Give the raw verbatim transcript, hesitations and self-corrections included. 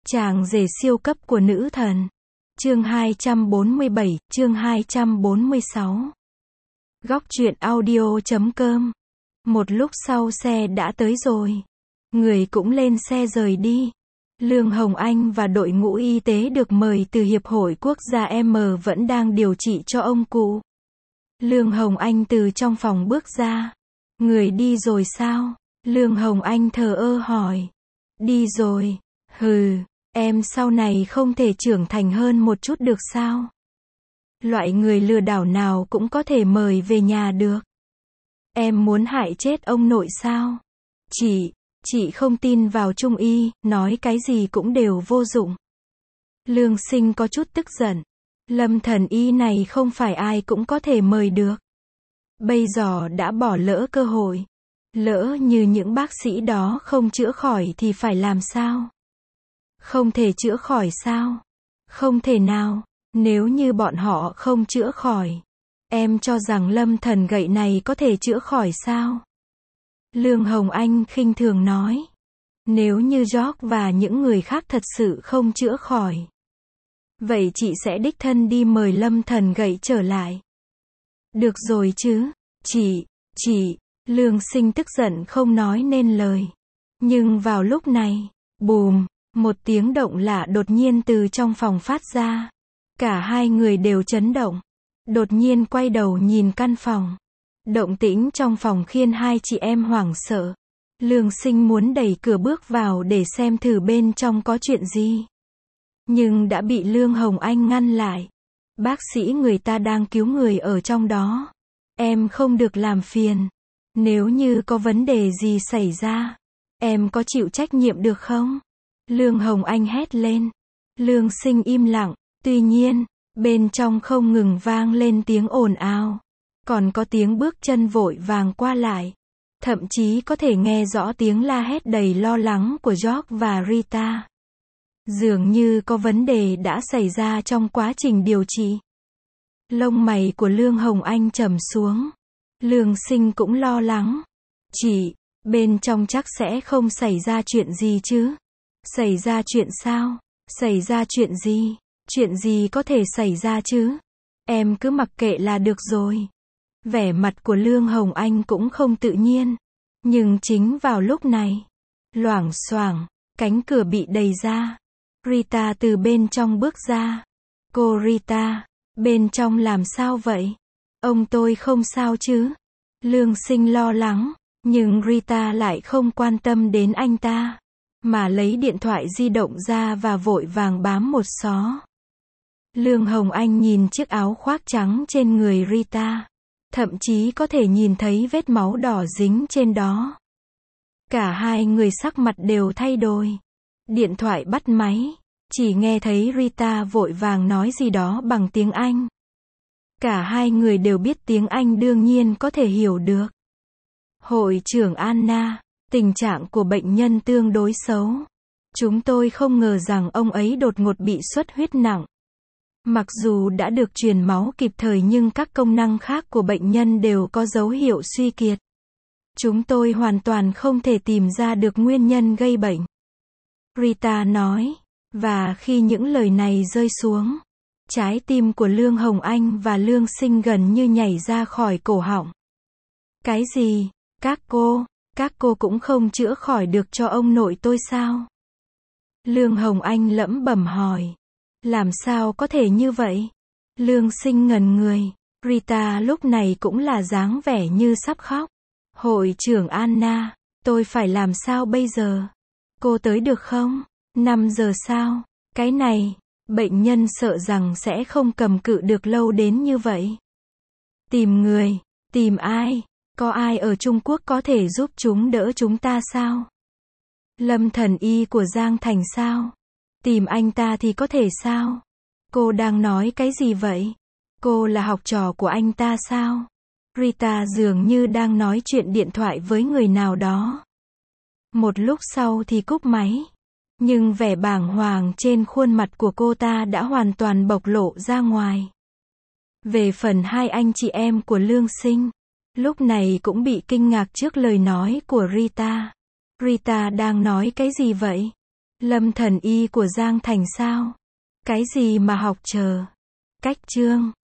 Chàng rể siêu cấp của nữ thần. Chương hai trăm bốn mươi bảy, chương hai trăm bốn mươi sáu. Góc truyện audio chấm com. Một lúc sau xe đã tới rồi. Người cũng lên xe rời đi. Lương Hồng Anh và đội ngũ y tế được mời từ Hiệp hội Quốc gia M vẫn đang điều trị cho ông cụ. Lương Hồng Anh từ trong phòng bước ra. Người đi rồi sao? Lương Hồng Anh thờ ơ hỏi. Đi rồi. Hừ, em sau này không thể trưởng thành hơn một chút được sao? Loại người lừa đảo nào cũng có thể mời về nhà được. Em muốn hại chết ông nội sao? Chị, chị không tin vào Trung y, nói cái gì cũng đều vô dụng. Lương Sinh có chút tức giận. Lâm thần y này không phải ai cũng có thể mời được. Bây giờ đã bỏ lỡ cơ hội. Lỡ như những bác sĩ đó không chữa khỏi thì phải làm sao? Không thể chữa khỏi sao? Không thể nào. Nếu như bọn họ không chữa khỏi, em cho rằng lâm thần gậy này có thể chữa khỏi sao? Lương Hồng Anh khinh thường nói. Nếu như George và những người khác thật sự không chữa khỏi, vậy chị sẽ đích thân đi mời lâm thần gậy trở lại. Được rồi chứ, chị, chị, Lương Sinh tức giận không nói nên lời. Nhưng vào lúc này, bùm, một tiếng động lạ đột nhiên từ trong phòng phát ra. Cả hai người đều chấn động. Đột nhiên quay đầu nhìn căn phòng. Động tĩnh trong phòng khiến hai chị em hoảng sợ. Lương Sinh muốn đẩy cửa bước vào để xem thử bên trong có chuyện gì. Nhưng đã bị Lương Hồng Anh ngăn lại. Bác sĩ người ta đang cứu người ở trong đó. Em không được làm phiền. Nếu như có vấn đề gì xảy ra, em có chịu trách nhiệm được không? Lương Hồng Anh hét lên. Lương Sinh im lặng. Tuy nhiên, bên trong không ngừng vang lên tiếng ồn ào. Còn có tiếng bước chân vội vàng qua lại. Thậm chí có thể nghe rõ tiếng la hét đầy lo lắng của George và Rita. Dường như có vấn đề đã xảy ra trong quá trình điều trị. Lông mày của Lương Hồng Anh trầm xuống. Lương Sinh cũng lo lắng. Chị, bên trong chắc sẽ không xảy ra chuyện gì chứ? Xảy ra chuyện sao? Xảy ra chuyện gì? Chuyện gì có thể xảy ra chứ? Em cứ mặc kệ là được rồi. Vẻ mặt của Lương Hồng Anh cũng không tự nhiên. Nhưng chính vào lúc này, loảng xoảng, cánh cửa bị đẩy ra. Rita từ bên trong bước ra. Cô Rita, bên trong làm sao vậy? Ông tôi không sao chứ? Lương Sinh lo lắng, nhưng Rita lại không quan tâm đến anh ta, mà lấy điện thoại di động ra và vội vàng bám một xó. Lương Hồng Anh nhìn chiếc áo khoác trắng trên người Rita. Thậm chí có thể nhìn thấy vết máu đỏ dính trên đó. Cả hai người sắc mặt đều thay đổi. Điện thoại bắt máy. Chỉ nghe thấy Rita vội vàng nói gì đó bằng tiếng Anh. Cả hai người đều biết tiếng Anh đương nhiên có thể hiểu được. Hội trưởng Anna, tình trạng của bệnh nhân tương đối xấu. Chúng tôi không ngờ rằng ông ấy đột ngột bị xuất huyết nặng. Mặc dù đã được truyền máu kịp thời nhưng các công năng khác của bệnh nhân đều có dấu hiệu suy kiệt. Chúng tôi hoàn toàn không thể tìm ra được nguyên nhân gây bệnh. Rita nói. Và khi những lời này rơi xuống, trái tim của Lương Hồng Anh và Lương Sinh gần như nhảy ra khỏi cổ họng. Cái gì? Các cô, các cô cũng không chữa khỏi được cho ông nội tôi sao? Lương Hồng Anh lẩm bẩm hỏi. Làm sao có thể như vậy? Lương Sinh ngẩn người. Rita lúc này cũng là dáng vẻ như sắp khóc. Hội trưởng Anna, tôi phải làm sao bây giờ? Cô tới được không? năm giờ sao? Cái này, bệnh nhân sợ rằng sẽ không cầm cự được lâu đến như vậy. Tìm người, tìm ai? Có ai ở Trung Quốc có thể giúp chúng đỡ chúng ta sao? Lâm thần y của Giang Thành sao? Tìm anh ta thì có thể sao? Cô đang nói cái gì vậy? Cô là học trò của anh ta sao? Rita dường như đang nói chuyện điện thoại với người nào đó. Một lúc sau thì cúp máy. Nhưng vẻ bàng hoàng trên khuôn mặt của cô ta đã hoàn toàn bộc lộ ra ngoài. Về phần hai anh chị em của Lương Sinh, lúc này cũng bị kinh ngạc trước lời nói của Rita. Rita đang nói cái gì vậy? Lâm thần y của Giang Thành sao? Cái gì mà học chờ? Cách chương